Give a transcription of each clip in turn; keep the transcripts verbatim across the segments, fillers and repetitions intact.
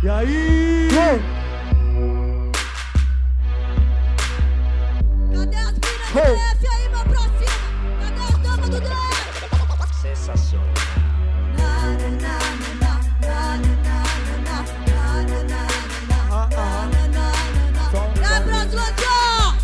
E aí? Cadê as minas do D F aí, meu pra cima? Cadê as damas do D F? Sensacional. É Brasilândia!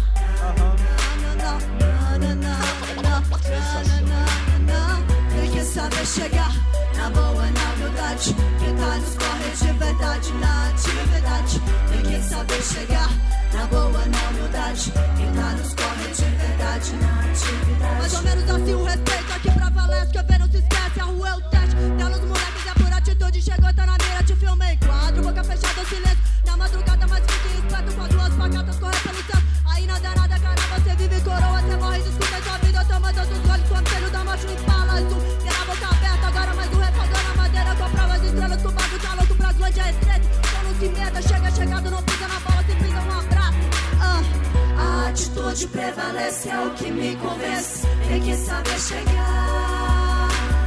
Tem que saber chegar na boa, na humildade. Quem tá nos corre de verdade, na atividade. Tem que saber chegar na boa, na humildade. Quem tá nos corre de verdade, na atividade. Mais ou menos assim o respeito aqui pra Valesca. Que ver não se esquece, a rua é o teste. Tela os moleques é por atitude. Chegou, tá na mira, te filmei. Quadro, boca fechada, silêncio. Na madrugada mais fique esperto com as duas facadas correr pelo céu. Aí nada, nada, cara, você vive coroa. Você morre, desculpa sua vida, toma todos os olhos. Conselho da macho em fala, azul. Tem a boca aberta, agora mais um repador na madeira. Comprava as estrelas, com o bagulho tá louco, Brasilândia é estreito. Então não se meta, chega chegado, não pisa na bola, se pisa um abraço. Ah. A atitude prevalece, é o que me convence. Tem que saber chegar.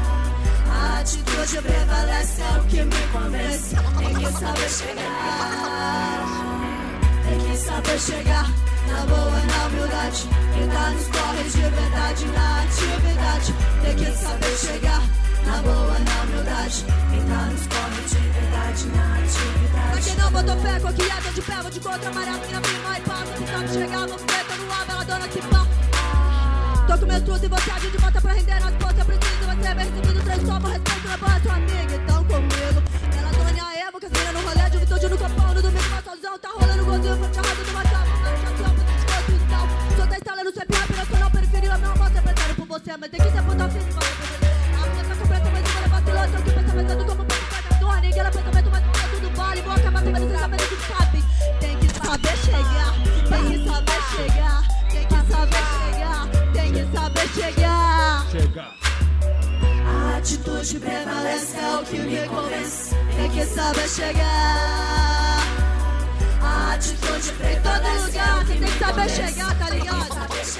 A atitude prevalece, é o que me convence. Tem que saber chegar. Tem que saber chegar na boa, na humildade. Quem tá nos corres de verdade, na atividade. Tem que saber chegar na boa, na humildade. Quem tá nos corres de verdade, na atividade. Pra quem não botou fé, coquilhada de pé, vou de contra, amarela, minha prima e passa. Se sabe chegar, vou ver, tô no ar, ela dona se pá. Tô com meus trutos e você age de volta pra render nas bolsas. Eu preciso, você é bem recebido, três só, vou respeito na boa, sua amiga, então comigo. Ela dona a Evo, que as meninas no rolê, de juventude no copão, no domingo, maçãozão, tá rolando golzinho, forte arrado do WhatsApp, não já sou, puta de gosto e tal. Sou da estalando, sempre rápido, nacional, periferia, meu amor, sempre prefere por você, mas tem que ser puta firme, vai fazer. A minha tá completa, mas eu vou vacilou, tô aqui pensando como pode ficar dor, ninguém ela pensamento, mas tudo, tudo vale, vou acabar sabendo, sem saber o que sabe. Tem que saber chegar, tem que saber chegar, tem que saber chegar, tem que saber chegar. Chegar. A atitude prevalece, é o que me convence. Tem que saber chegar. A atitude prevalece, em todo lugar você tem que saber chegar, tá ligado?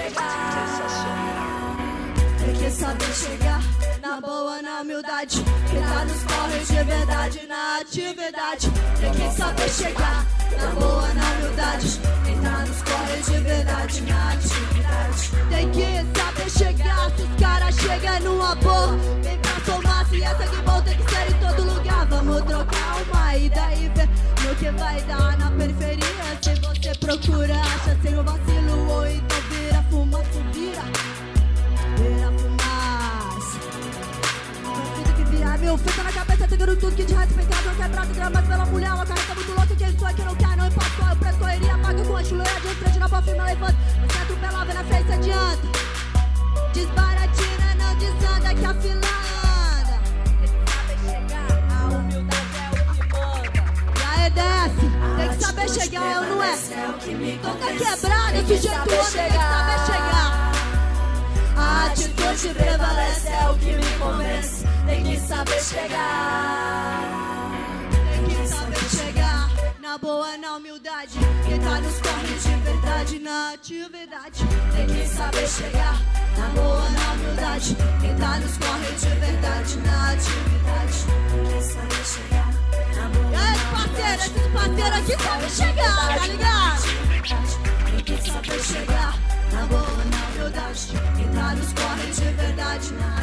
Tem que saber chegar na boa, na humildade. Quem tá nos corres de verdade, na atividade. Tem que saber chegar na boa, na humildade. Quem tá nos corres de verdade, na atividade. Tem que saber chegar, se os caras chegam numa boa. Vem pra somar, se essa que bom tem que ser em todo lugar. Vamos trocar uma ideia e ver no que vai dar na periferia. Se você procura, acha sem o vacilo. Ou então vira fumaça, vira. Vira fumaça. Tudo que virar, meu, feita na cabeça, pegando tudo que de respeitável. Quebrado, dramas pela mulher, uma careta muito louca. Quem sou, quem não quer, não importa qual é o preço. Correria, paga com a chuleira de frente na boa firma, levanta. Você atropela, vê na frente, adianta. Desbaratina, não desanda que a fila anda. Tem que saber chegar, a humildade é o que manda. E aí desce, tem que saber chegar, eu não é. Toca quebrada, sujeito outro, tem que saber chegar. A atitude prevalece, é o que me convence. Tem que saber chegar. Tem que saber chegar na boa, na humildade. Quem tá nos corres de verdade, na atividade. Tem que saber chegar na boa, na humildade. Quem tá nos corres de verdade, na atividade. Tem que saber chegar na boa, na humildade. Parceiro, esses parceiros aqui sabem chegar, tá ligado? Tem que saber chegar na boa, na humildade. Quem tá nos corres de verdade, na